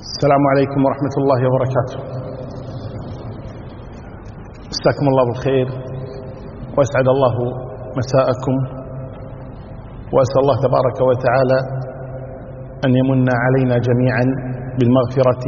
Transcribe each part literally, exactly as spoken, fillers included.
السلام عليكم ورحمة الله وبركاته. مساكم الله بالخير وأسعد الله مساءكم، وأسأل الله تبارك وتعالى أن يمن علينا جميعا بالمغفرة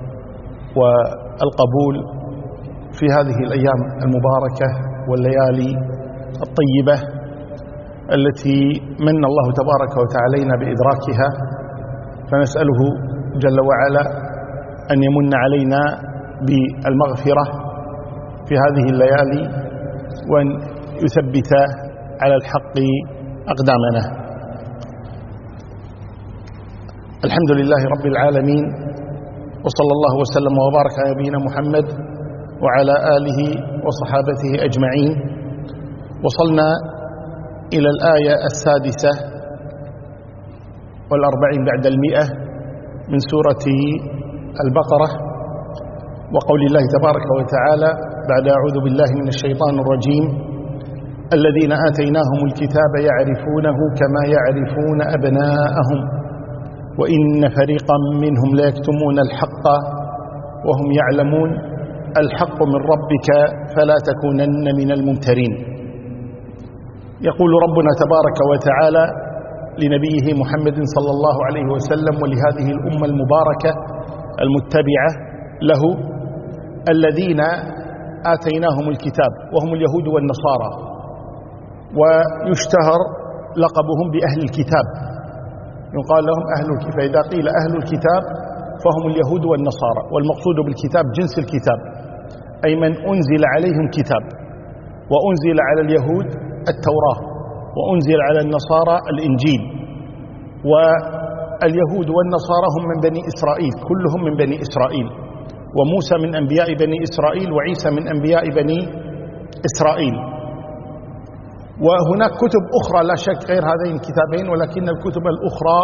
والقبول في هذه الأيام المباركة والليالي الطيبة التي من الله تبارك وتعالى بإدراكها، فنسأله جل وعلا أن يمن علينا بالمغفرة في هذه الليالي وأن يثبت على الحق أقدامنا. الحمد لله رب العالمين، وصلى الله وسلم وبارك على نبينا محمد وعلى آله وصحابته أجمعين. وصلنا إلى الآية السادسة والأربعين بعد المئة من سورة البقرة، وقول الله تبارك وتعالى بعد أعوذ بالله من الشيطان الرجيم: الذين آتيناهم الكتاب يعرفونه كما يعرفون أبناءهم وإن فريقا منهم ليكتمون الحق وهم يعلمون الحق من ربك فلا تكونن من الممترين. يقول ربنا تبارك وتعالى لنبيه محمد صلى الله عليه وسلم ولهذه الأمة المباركة المتبعة له: الذين آتيناهم الكتاب، وهم اليهود والنصارى، ويشتهر لقبهم بأهل الكتاب، يقال لهم أهل الكتاب. فإذا قيل أهل الكتاب فهم اليهود والنصارى، والمقصود بالكتاب جنس الكتاب، أي من أنزل عليهم كتاب، وأنزل على اليهود التوراة، وأنزل على النصارى الإنجيل. واليهود والنصارى هم من بني إسرائيل، كلهم من بني إسرائيل، وموسى من أنبياء بني إسرائيل، وعيسى من أنبياء بني إسرائيل. وهناك كتب أخرى لا شك غير هذين الكتابين، ولكن الكتب الأخرى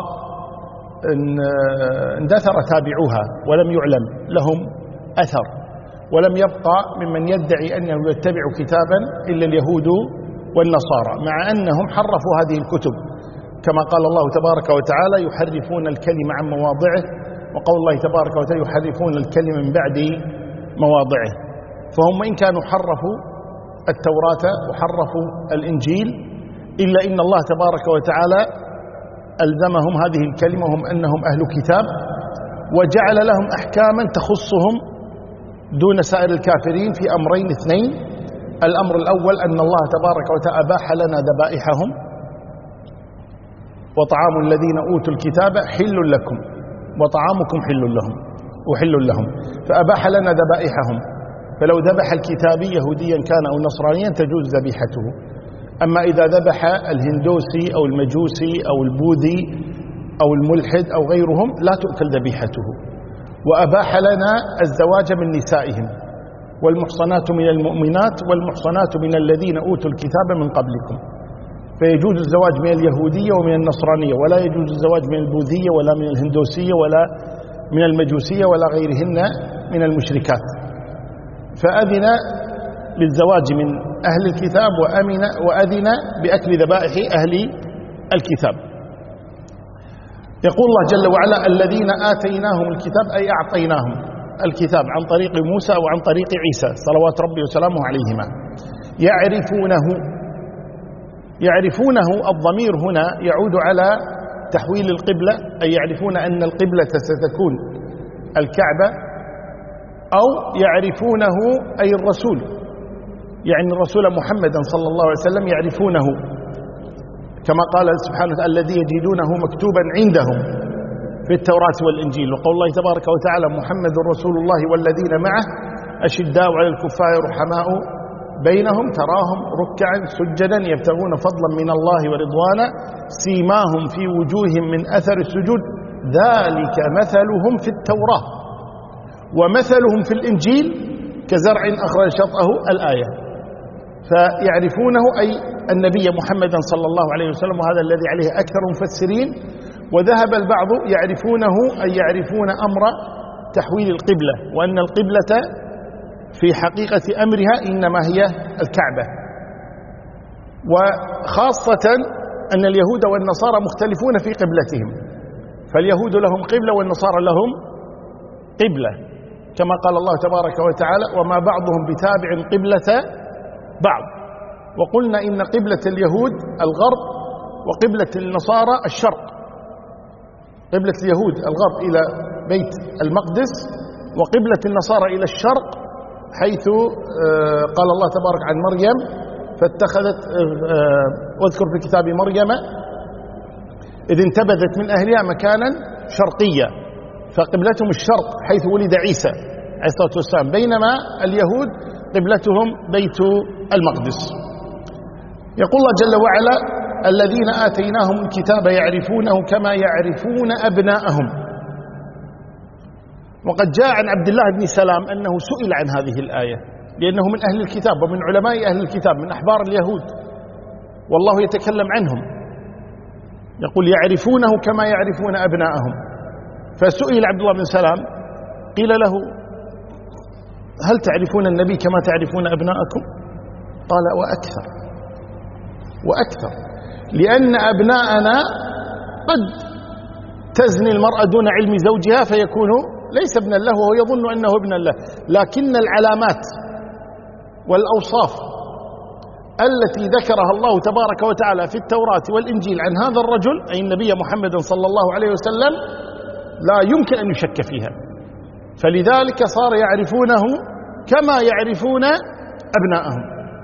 اندثر تابعوها ولم يعلم لهم أثر، ولم يبقى ممن يدعي أنه يتبع كتابا إلا اليهود والنصارى، مع أنهم حرفوا هذه الكتب، كما قال الله تبارك وتعالى: يحرفون الكلم عن مواضعه، وقول الله تبارك وتعالى: يحرفون الكلم من بعد مواضعه. فهم إن كانوا حرفوا التوراة وحرفوا الإنجيل، إلا إن الله تبارك وتعالى ألزمهم هذه الكلمة، هم أنهم أهل كتاب، وجعل لهم أحكاما تخصهم دون سائر الكافرين في أمرين اثنين: الأمر الأول أن الله تبارك وتعالى أباح لنا ذبائحهم، وطعام الذين أوتوا الكتاب حل لكم وطعامكم حل لهم وحل لهم، فأباح لنا ذبائحهم. فلو ذبح الكتابي يهوديا كان أو نصرانيا تجوز ذبيحته، أما إذا ذبح الهندوسي أو المجوسي أو البوذي أو الملحد أو غيرهم لا تؤكل ذبيحته. وأباح لنا الزواج من نسائهم: والمحصنات من المؤمنات والمحصنات من الذين أوتوا الكتاب من قبلكم. فيجوز الزواج من اليهودية ومن النصرانية، ولا يجوز الزواج من البوذية ولا من الهندوسية ولا من المجوسية ولا غيرهن من المشركات. فأذن للزواج من أهل الكتاب وأمن وأذن بأكل ذبائح أهل الكتاب. يقول الله جل وعلا: الذين آتيناهم الكتاب، أي أعطيناهم الكتاب عن طريق موسى وعن طريق عيسى صلوات ربي وسلامه عليهما. يعرفونه يعرفونه الضمير هنا يعود على تحويل القبلة، أي يعرفون أن القبلة ستكون الكعبة، أو يعرفونه أي الرسول، يعني الرسول محمدا صلى الله عليه وسلم يعرفونه، كما قال سبحانه وتعالى: الذي يجدونه مكتوبا عندهم في التوراة والإنجيل. وقول الله تبارك وتعالى: محمد رسول الله والذين معه أشداء على الكفار رحماء بينهم تراهم ركعا سجدا يبتغون فضلا من الله ورضوانا سيماهم في وجوههم من أثر السجود ذلك مثلهم في التوراة ومثلهم في الإنجيل كزرع أخرج شطأه الآية. فيعرفونه أي النبي محمدا صلى الله عليه وسلم، وهذا الذي عليه أكثر المفسرين. وذهب البعض يعرفونه أي يعرفون أمر تحويل القبلة، وأن القبلة في حقيقة أمرها إنما هي الكعبة. وخاصة أن اليهود والنصارى مختلفون في قبلتهم، فاليهود لهم قبلة والنصارى لهم قبلة، كما قال الله تبارك وتعالى: وما بعضهم بتابع قبلة بعض. وقلنا إن قبلة اليهود الغرب، وقبلة النصارى الشرق. قبلة اليهود الغرب إلى بيت المقدس، وقبلة النصارى إلى الشرق، حيث قال الله تبارك عن مريم: فاتخذت، واذكر في كتاب مريم إذ انتبذت من أهلها مكانا شرقيا، فقبلتهم الشرق حيث ولد عيسى عليه الصلاة والسلام، بينما اليهود قبلتهم بيت المقدس. يقول الله جل وعلا: الذين آتيناهم الكتاب يعرفونه كما يعرفون أبناءهم. وقد جاء عن عبد الله بن سلام أنه سئل عن هذه الآية، لأنه من أهل الكتاب ومن علماء أهل الكتاب من أحبار اليهود، والله يتكلم عنهم يقول: يعرفونه كما يعرفون أبناءهم. فسئل عبد الله بن سلام قيل له: هل تعرفون النبي كما تعرفون أبناءكم؟ قال: وأكثر وأكثر، لأن أبناءنا قد تزني المرأة دون علم زوجها فيكون ليس ابنا له وهو يظن أنه ابنا له، لكن العلامات والأوصاف التي ذكرها الله تبارك وتعالى في التوراة والإنجيل عن هذا الرجل، أي النبي محمد صلى الله عليه وسلم، لا يمكن أن يشك فيها، فلذلك صار يعرفونه كما يعرفون أبناءهم.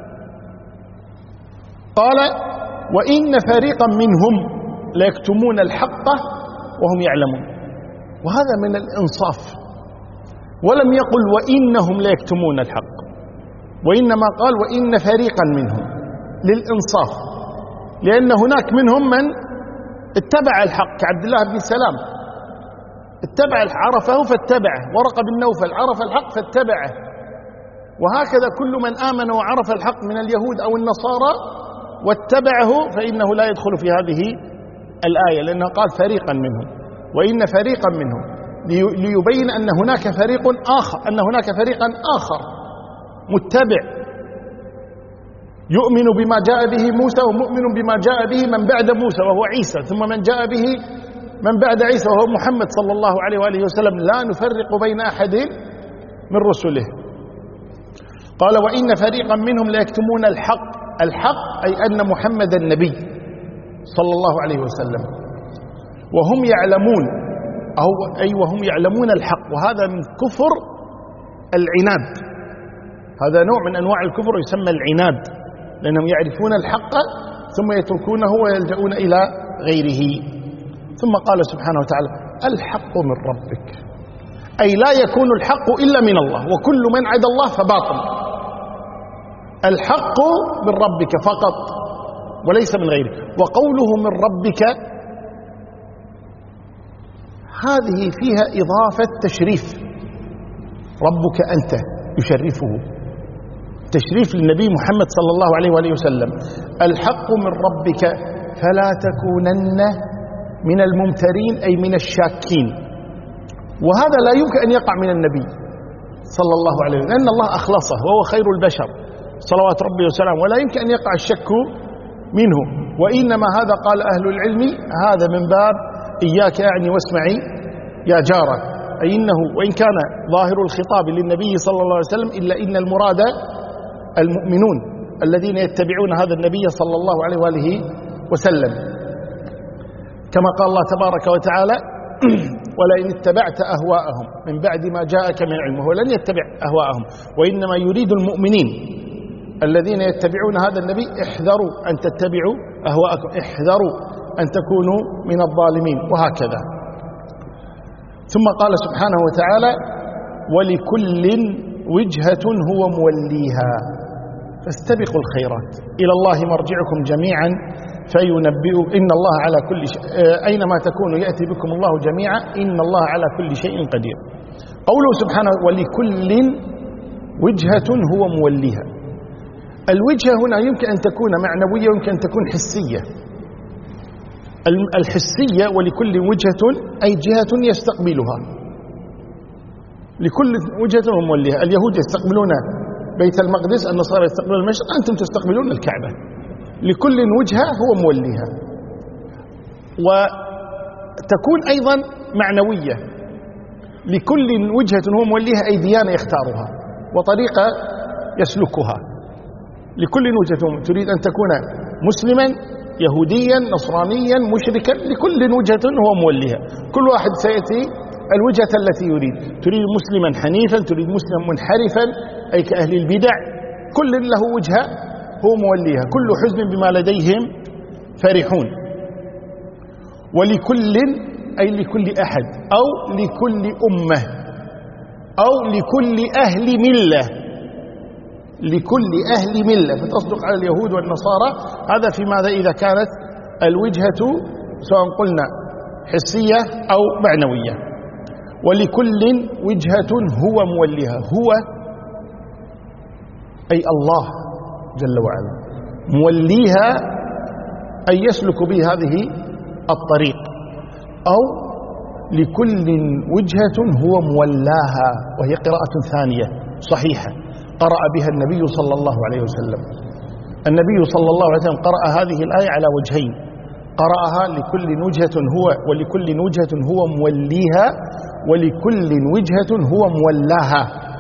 قال: وإن فريقا منهم ليكتمون الحق وهم يعلمون. وهذا من الإنصاف، ولم يقل وإنهم ليكتمون الحق، وإنما قال وإن فريقا منهم للإنصاف، لأن هناك منهم من اتبع الحق كعبد الله بن سلام، اتبع عرفه فاتبعه، ورقة بن نوفل عرف الحق فاتبعه، وهكذا كل من آمن وعرف الحق من اليهود أو النصارى واتبعه فإنه لا يدخل في هذه الآية، لأنه قال فريقا منهم، وإن فريقا منهم، ليبين أن هناك فريق آخر، أن هناك فريقا آخر متبع يؤمن بما جاء به موسى، ومؤمن بما جاء به من بعد موسى وهو عيسى، ثم من جاء به من بعد عيسى وهو محمد صلى الله عليه وآله وسلم، لا نفرق بين أحد من رسله. قال: وإن فريقا منهم ليكتمون الحق. الحق أي أن محمد النبي صلى الله عليه وسلم، وهم يعلمون، أو أي وهم يعلمون الحق، وهذا من كفر العناد، هذا نوع من أنواع الكفر يسمى العناد، لأنهم يعرفون الحق ثم يتركونه ويلجؤون إلى غيره. ثم قال سبحانه وتعالى: الحق من ربك، أي لا يكون الحق إلا من الله، وكل من عدا الله فباطل. الحق من ربك فقط وليس من غيره. وقوله من ربك هذه فيها إضافة تشريف، ربك أنت يشرفه، تشريف للنبي محمد صلى الله عليه وآله وسلم. الحق من ربك فلا تكونن من الممترين، أي من الشاكين، وهذا لا يمكن أن يقع من النبي صلى الله عليه وسلم، لأن الله أخلصه وهو خير البشر صلوات ربي وسلامه، ولا يمكن أن يقع الشك منه. وإنما هذا قال أهل العلم هذا من باب إياك أعني واسمعي يا جارة، أي إنه وإن كان ظاهر الخطاب للنبي صلى الله عليه وسلم، إلا إن المراد المؤمنون الذين يتبعون هذا النبي صلى الله عليه وآله وسلم، كما قال الله تبارك وتعالى: ولئن اتبعت أهواءهم من بعد ما جاءك من علم. هو لن يتبع أهواءهم، وإنما يريد المؤمنين الذين يتبعون هذا النبي: احذروا أن تتبعوا أهواءكم، احذروا أن تكونوا من الظالمين، وهكذا. ثم قال سبحانه وتعالى: ولكل وجهة هو موليها فاستبقوا الخيرات إلى الله مرجعكم جميعا فينبئكم إن الله على كل شيء، أينما تكونوا يأتي بكم الله جميعا إن الله على كل شيء قدير. قوله سبحانه: ولكل وجهة هو موليها. الوجهة هنا يمكن أن تكون معنوية ويمكن أن تكون حسية. الحسية ولكل وجهة أي جهة يستقبلها، لكل وجهة هو موليها. اليهود يستقبلون بيت المقدس، النصارى يستقبلون المشرق، أنتم تستقبلون الكعبة. لكل وجهة هو موليها. وتكون أيضا معنوية، لكل وجهة هو موليها أي ديانة يختارها وطريقة يسلكها. لكل وجهة تريد أن تكون مسلما يهوديا نصرانيا مشركا، لكل وجهة هو موليها. كل واحد سيأتي الوجهة التي يريد. تريد مسلما حنيفا، تريد مسلما منحرفا أي كأهل البدع، كل له وجهة هو موليها. كل حزب بما لديهم فرحون. ولكل أي لكل أحد أو لكل أمة أو لكل أهل ملة، لكل أهل ملة، فتصدق على اليهود والنصارى. هذا في ماذا إذا كانت الوجهة سواء قلنا حسية أو معنوية. ولكل وجهة هو موليها، هو أي الله جل وعلا موليها أي يسلك به هذه الطريق. أو لكل وجهة هو مولاها، وهي قراءة ثانية صحيحة قرأ بها النبي صلى الله عليه وسلم. النبي صلى الله عليه وسلم قرأ هذه الآية على وجهين، قرأها لكل وجهة هو ولكل وجهة هو موليها، ولكل وجهة هو مولاها،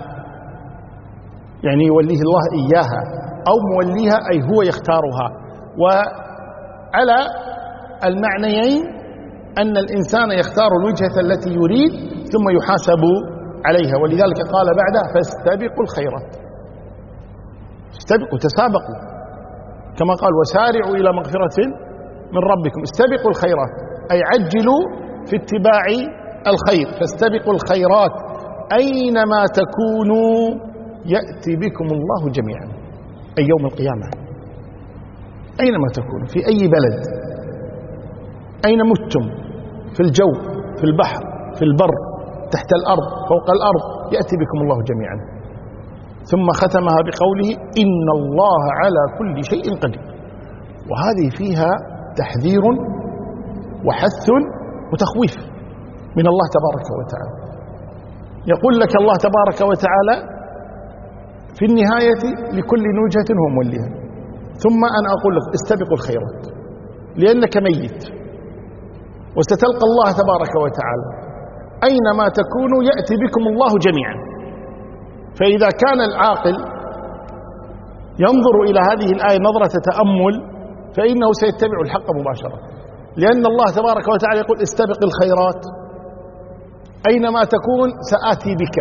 يعني يوليه الله إياها أو موليها أي هو يختارها. وعلى المعنيين أن الإنسان يختار الوجهة التي يريد ثم يحاسب عليها. ولذلك قال بعدها فاستبقوا الخيرات، استبقوا تسابقوا، كما قال وسارعوا إلى مغفرة من ربكم. استبقوا الخيرات أي عجلوا في اتباع الخير. فاستبقوا الخيرات أينما تكونوا يأتي بكم الله جميعا، أي يوم القيامة. أينما تكونوا في أي بلد، أين متم، في الجو، في البحر، في البر، تحت الأرض، فوق الأرض، يأتي بكم الله جميعا. ثم ختمها بقوله إن الله على كل شيء قدير. وهذه فيها تحذير وحث وتخويف من الله تبارك وتعالى. يقول لك الله تبارك وتعالى في النهاية لكل وجهة هو موليها، ثم أنا أقول لك استبقوا الخيرات لأنك ميت وستلقى الله تبارك وتعالى. أينما تكونوا يأتي بكم الله جميعا. فإذا كان العاقل ينظر إلى هذه الآية نظرة تأمل فإنه سيتبع الحق مباشرة، لأن الله تبارك وتعالى يقول استبق الخيرات أينما تكون سآتي بك،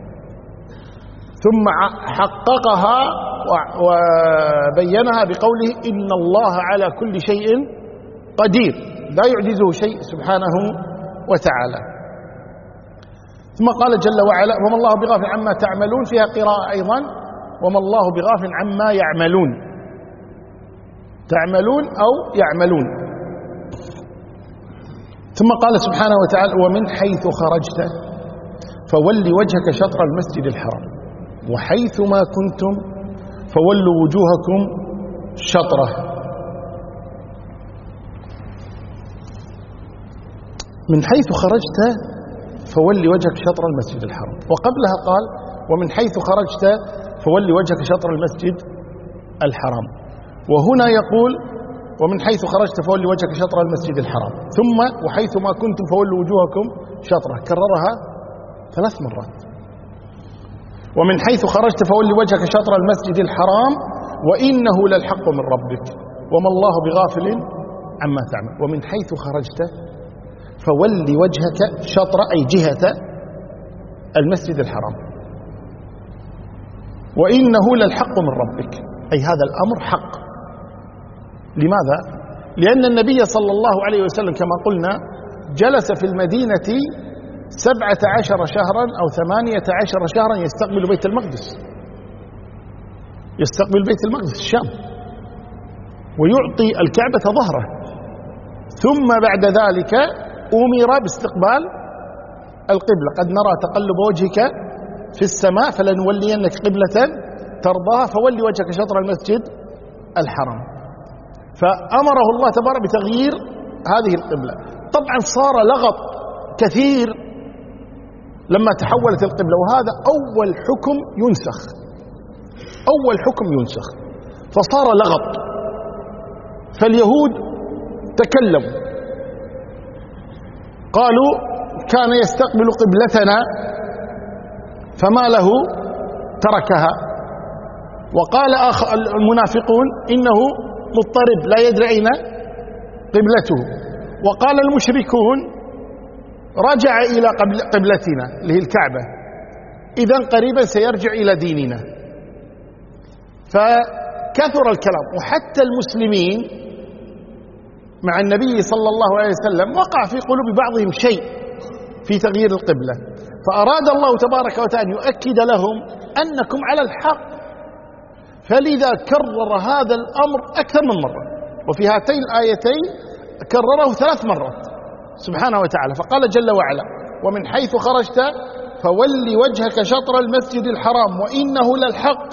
ثم حققها وبينها بقوله إن الله على كل شيء قدير، لا يعجزه شيء سبحانه وتعالى. ثم قال جل وعلا وما الله بغافل عما تعملون، فيها قراءة أيضا وما الله بغافل عما يعملون، تعملون أو يعملون. ثم قال سبحانه وتعالى ومن حيث خرجت فول وجهك شطر المسجد الحرام وحيث ما كنتم فولوا وجوهكم شطره. من حيث خرجت فول وجهك شطر المسجد الحرام، وقبلها قال ومن حيث خرجت فول وجهك شطر المسجد الحرام. وهنا يقول ومن حيث خرجت فول وجهك شطر المسجد الحرام، ثم وحيث ما كنتم فولوا وجوهكم شطره، كررها ثلاث مرات. ومن حيث خرجت فول وجهك شطر المسجد الحرام وإنه للحق من ربك وما الله بغافل عما تعمل. ومن حيث خرجت فول وجهك شطر أي جهة المسجد الحرام وإنه للحق من ربك، أي هذا الأمر حق. لماذا؟ لأن النبي صلى الله عليه وسلم كما قلنا جلس في المدينة سبعة عشر شهرا أو ثمانية عشر شهرا يستقبل بيت المقدس، يستقبل بيت المقدس الشام ويعطي الكعبة ظهره. ثم بعد ذلك أمر باستقبال القبلة، قد نرى تقلب وجهك في السماء فلنولينك قبلة ترضاها فول وجهك شطر المسجد الحرام. فأمره الله تبارك بتغيير هذه القبلة. طبعا صار لغط كثير لما تحولت القبلة، وهذا أول حكم ينسخ، أول حكم ينسخ، فصار لغط. فاليهود تكلموا قالوا كان يستقبل قبلتنا فما له تركها. وقال آخر المنافقون إنه مضطرب لا يدري أين قبلته. وقال المشركون رجع إلى قبلتنا اللي هي الكعبة، إذن قريبا سيرجع إلى ديننا. فكثر الكلام، وحتى المسلمين مع النبي صلى الله عليه وسلم وقع في قلوب بعضهم شيء في تغيير القبلة، فأراد الله تبارك وتعالى أن يؤكد لهم أنكم على الحق، فلذا كرر هذا الأمر أكثر من مرة، وفي هاتين الآيتين كرره ثلاث مرات سبحانه وتعالى. فقال جل وعلا: ومن حيث خرجت فول وجهك شطر المسجد الحرام وإنه للحق.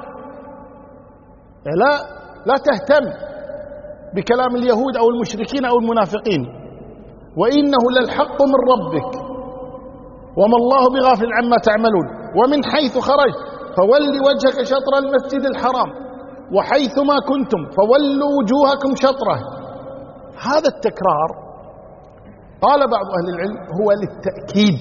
لا لا تهتم بكلام اليهود أو المشركين أو المنافقين، وإنه للحق من ربك وما الله بغافل عما تعملون. ومن حيث خرجت فول وجهك شطر المسجد الحرام وحيثما كنتم فولوا وجوهكم شطره. هذا التكرار قال بعض أهل العلم هو للتأكيد،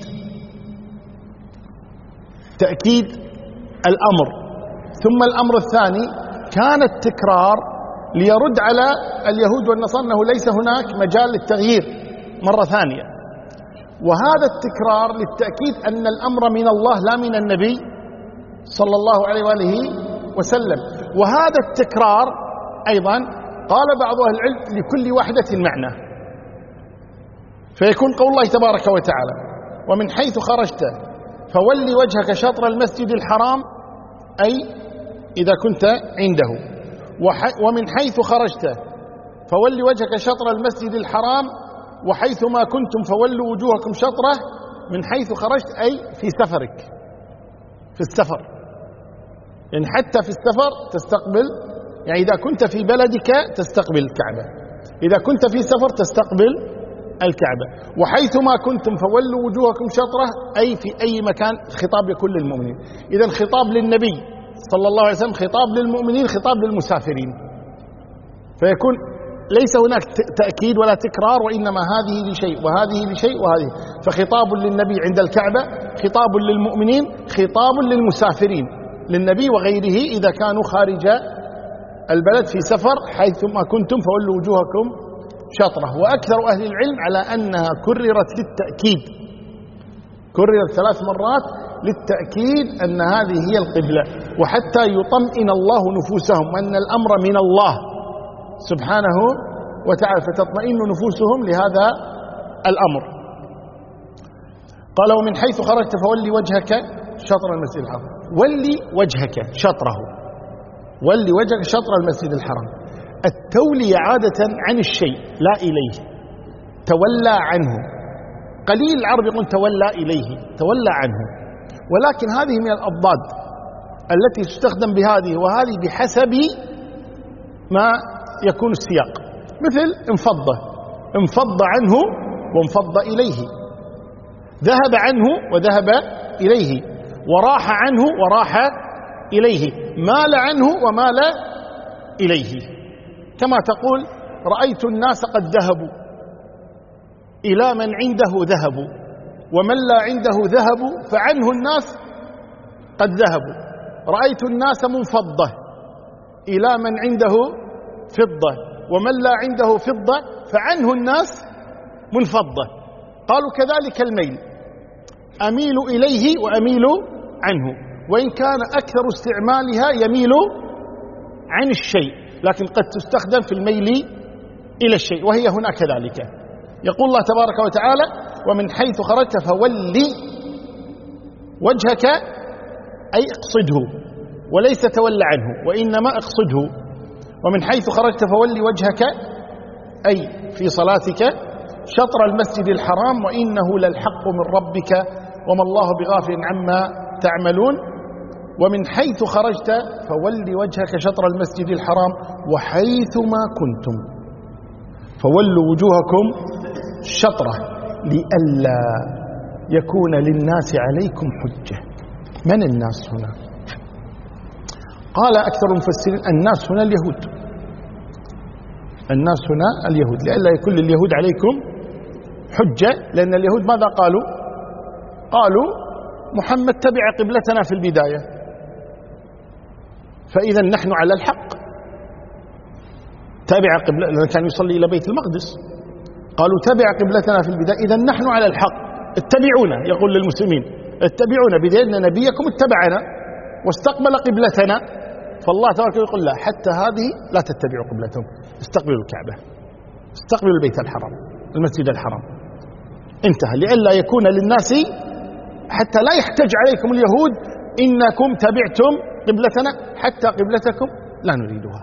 تأكيد الأمر. ثم الأمر الثاني كان التكرار ليرد على اليهود والنصارى أنه ليس هناك مجال للتغيير مرة ثانية. وهذا التكرار للتأكيد أن الأمر من الله لا من النبي صلى الله عليه وآله وسلم. وهذا التكرار أيضا قال بعض أهل العلم لكل واحدة معنى، فيكون قول الله تبارك وتعالى: ومن حيث خرجت فولي وجهك شطر المسجد الحرام، أي إذا كنت عنده. ومن حيث خرجت فولي وجهك شطر المسجد الحرام وحيثما كنتم فولوا وجوهكم شطره. من حيث خرجت أي في سفرك، في السفر، يعني حتى في السفر تستقبل، يعني إذا كنت في بلدك تستقبل الكعبة، إذا كنت في سفر تستقبل الكعبة. وحيثما كنتم فولوا وجوهكم شطره، أي في أي مكان. خطاب لكل المؤمنين. إذن خطاب للنبي صلى الله عليه وسلم، خطاب للمؤمنين، خطاب للمسافرين. فيكون ليس هناك تأكيد ولا تكرار، وإنما هذه لشيء وهذه لشيء وهذه. فخطاب للنبي عند الكعبة، خطاب للمؤمنين، خطاب للمسافرين، للنبي وغيره إذا كانوا خارج البلد في سفر. حيثما كنتم فولوا وجوهكم شطره. وأكثر أهل العلم على أنها كررت للتأكيد، كررت ثلاث مرات للتأكيد أن هذه هي القبلة، وحتى يطمئن الله نفوسهم أن الأمر من الله سبحانه وتعالى، فتطمئن نفوسهم لهذا الأمر. قال: ومن حيث خرجت فولي وجهك شطر المسجد الحرام. ولي وجهك شطره، ولي وجهك شطر المسجد الحرام. التولية عادة عن الشيء لا إليه، تولى عنه. قليل العرب يقول تولى إليه، تولى عنه. ولكن هذه من الأضداد التي تستخدم بهذه وهذه بحسب ما يكون السياق. مثل انفض، انفض عنه وانفض إليه، ذهب عنه وذهب إليه، وراح عنه وراح إليه، مال عنه ومال إليه. كما تقول: رأيت الناس قد ذهبوا إلى من عنده ذهبوا، ومن لا عنده ذهب فعنه الناس قد ذهبوا. رأيت الناس منفضة إلى من عنده فضة، ومن لا عنده فضة فعنه الناس منفضة. قالوا كذلك الميل، أميل إليه وأميل عنه، وإن كان أكثر استعمالها يميل عن الشيء، لكن قد تستخدم في الميل إلى الشيء، وهي هنا كذلك. يقول الله تبارك وتعالى: ومن حيث خرجت فولي وجهك، أي اقصده، وليس تولى عنه، وإنما اقصده. ومن حيث خرجت فولي وجهك، أي في صلاتك، شطر المسجد الحرام وإنه للحق من ربك وما الله بغافل عما تعملون. ومن حيث خرجت فولي وجهك شطر المسجد الحرام وحيثما كنتم فولوا وجوهكم شطره لئلا يكون للناس عليكم حجة. من الناس هنا؟ قال أكثر المفسرين: الناس هنا اليهود، الناس هنا اليهود، لئلا يكون لليهود عليكم حجة. لأن اليهود ماذا قالوا؟ قالوا محمد تبع قبلتنا في البداية، فإذا نحن على الحق. تبع قبلة، لأنه كان يصلي إلى بيت المقدس، قالوا تبع قبلتنا في البداية، إذا نحن على الحق، اتبعونا. يقول للمسلمين اتبعونا، بدليل أن نبيكم اتبعنا واستقبل قبلتنا. فالله تبارك يقول لا، حتى هذه لا تتبعوا قبلتهم، استقبلوا الكعبة، استقبلوا البيت الحرام، المسجد الحرام. انتهى. لئلا يكون للناس، حتى لا يحتج عليكم اليهود إنكم تبعتم قبلتنا حتى قبلتكم لا نريدها.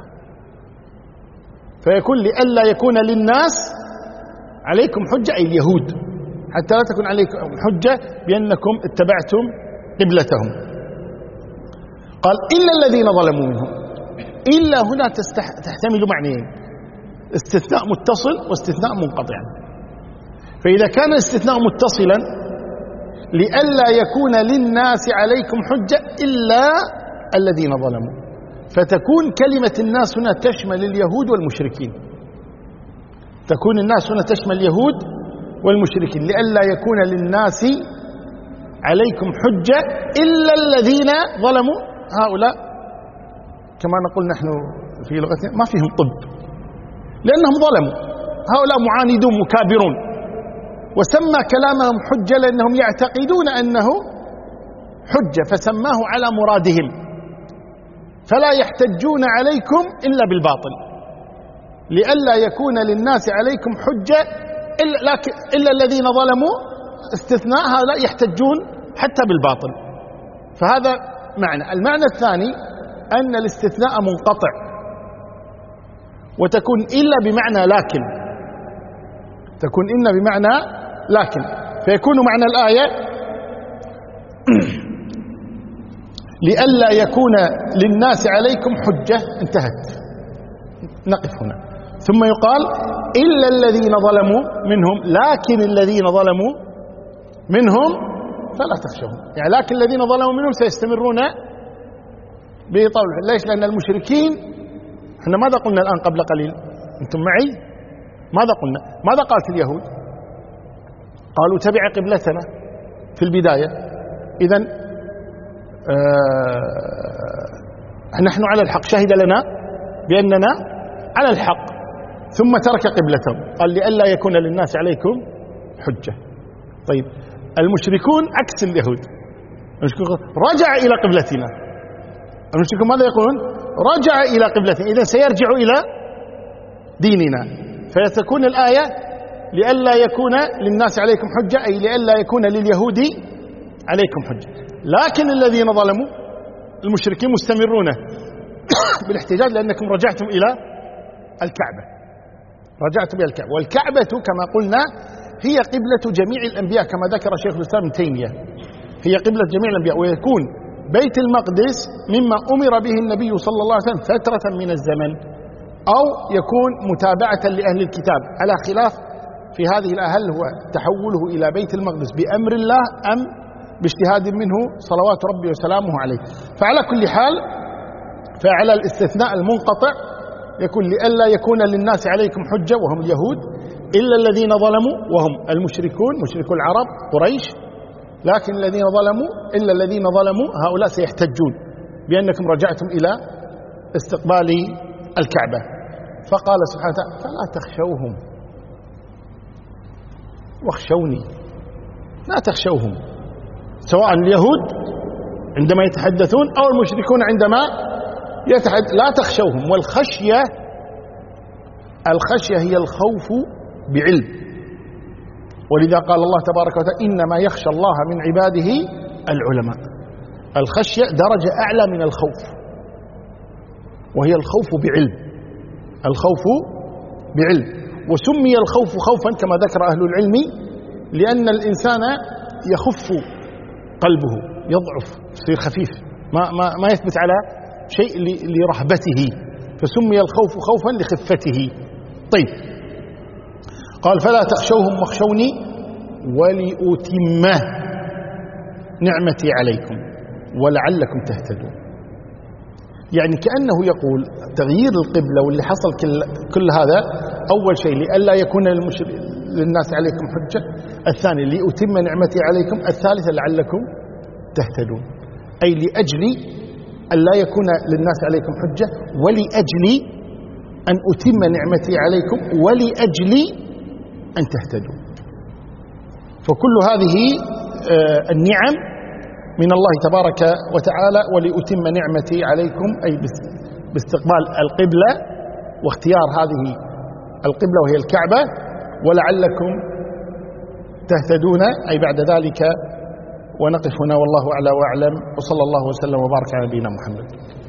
فيكون لئلا يكون للناس عليكم حجة، أي اليهود، حتى لا تكون عليكم حجة بأنكم اتبعتم قبلتهم. قال إلا الذين ظلموا منهم. إلا هنا تحتمل معنيين، استثناء متصل واستثناء منقطع. فإذا كان الاستثناء متصلا لئلا يكون للناس عليكم حجة إلا الذين ظلموا، فتكون كلمة الناس هنا تشمل اليهود والمشركين، تكون الناس هنا تشمل اليهود والمشركين. لئلا يكون للناس عليكم حجة إلا الذين ظلموا. هؤلاء كما نقول نحن في لغتنا ما فيهم طب، لأنهم ظلموا، هؤلاء معاندون مكابرون، وسمى كلامهم حجة لأنهم يعتقدون أنه حجة فسماه على مرادهم، فلا يحتجون عليكم إلا بالباطل. لئلا يكون للناس عليكم حجة إلا, لكن إلا الذين ظلموا، استثناء هؤلاء يحتجون حتى بالباطل. فهذا معنى. المعنى الثاني أن الاستثناء منقطع، وتكون إلا بمعنى لكن، تكون إن بمعنى لكن، فيكون معنى الآية لئلا يكون للناس عليكم حجة، انتهت. نقف هنا. ثم يقال إلا الذين ظلموا منهم، لكن الذين ظلموا منهم فلا تخشوهم. يعني لكن الذين ظلموا منهم سيستمرون بطول. ليش؟ لأن المشركين، احنا ماذا قلنا الآن قبل قليل؟ أنتم معي؟ ماذا قلنا؟ ماذا قالت اليهود؟ قالوا تبع قبلتنا في البداية، إذن آه نحن على الحق، شهد لنا بأننا على الحق، ثم ترك قبلتهم. قال لئلا يكون للناس عليكم حجة. طيب المشركون عكس اليهود، المشركون رجع إلى قبلتنا. المشركون ماذا يقولون؟ رجع إلى قبلتنا، إذن سيرجع إلى ديننا. فيتكون الآية لئلا يكون للناس عليكم حجة، أي لئلا يكون لليهود عليكم حجة. لكن الذين ظلموا المشركين مستمرون بالاحتجاج لأنكم رجعتم إلى الكعبة، رجعتم إلى الكعبة. والكعبة كما قلنا هي قبلة جميع الأنبياء كما ذكر شيخ الإسلام ابن تيمية، هي قبلة جميع الأنبياء. ويكون بيت المقدس مما أمر به النبي صلى الله عليه وسلم فترة من الزمن، أو يكون متابعة لأهل الكتاب، على خلاف في هذه الآية هل هو تحوله إلى بيت المقدس بأمر الله أم باجتهاد منه صلوات ربي وسلامه عليه. فعلى كل حال، فعلى الاستثناء المنقطع يكون لئلا يكون للناس عليكم حجة وهم اليهود، إلا الذين ظلموا وهم المشركون، مشركو العرب قريش. لكن الذين ظلموا، إلا الذين ظلموا هؤلاء سيحتجون بأنكم رجعتم إلى استقبال الكعبة. فقال سبحانه وتعالى فلا تخشوهم واخشوني. لا تخشوهم، سواء اليهود عندما يتحدثون أو المشركون عندما يتحدث، لا تخشوهم. والخشية، الخشية هي الخوف بعلم، ولذا قال الله تبارك وتعالى إنما يخشى الله من عباده العلماء. الخشية درجة أعلى من الخوف، وهي الخوف بعلم، الخوف بعلم. وسمي الخوف خوفا كما ذكر أهل العلم لأن الإنسان يخف قلبه، يضعف، يصير خفيف، ما, ما, ما يثبت على شيء لرهبته، فسمي الخوف خوفا لخفته. طيب قال فلا تخشوهم واخشوني ولأتم نعمتي عليكم ولعلكم تهتدون. يعني كأنه يقول تغيير القبلة واللي حصل كل, كل هذا أول شيء لئلا يكون للناس عليكم حجة، الثاني لأتم نعمتي عليكم، الثالثة لعلكم تهتدون، أي لأجل أن لا يكون للناس عليكم حجة، ولأجل أن أتم نعمتي عليكم، ولأجل أن تهتدوا. فكل هذه النعم من الله تبارك وتعالى. ولأتم نعمتي عليكم أي باستقبال القبلة واختيار هذه القبلة وهي الكعبة، ولعلكم تهتدون أي بعد ذلك. ونقف هنا والله أعلى وأعلم، وصلى الله وسلم وبارك على نبينا محمد.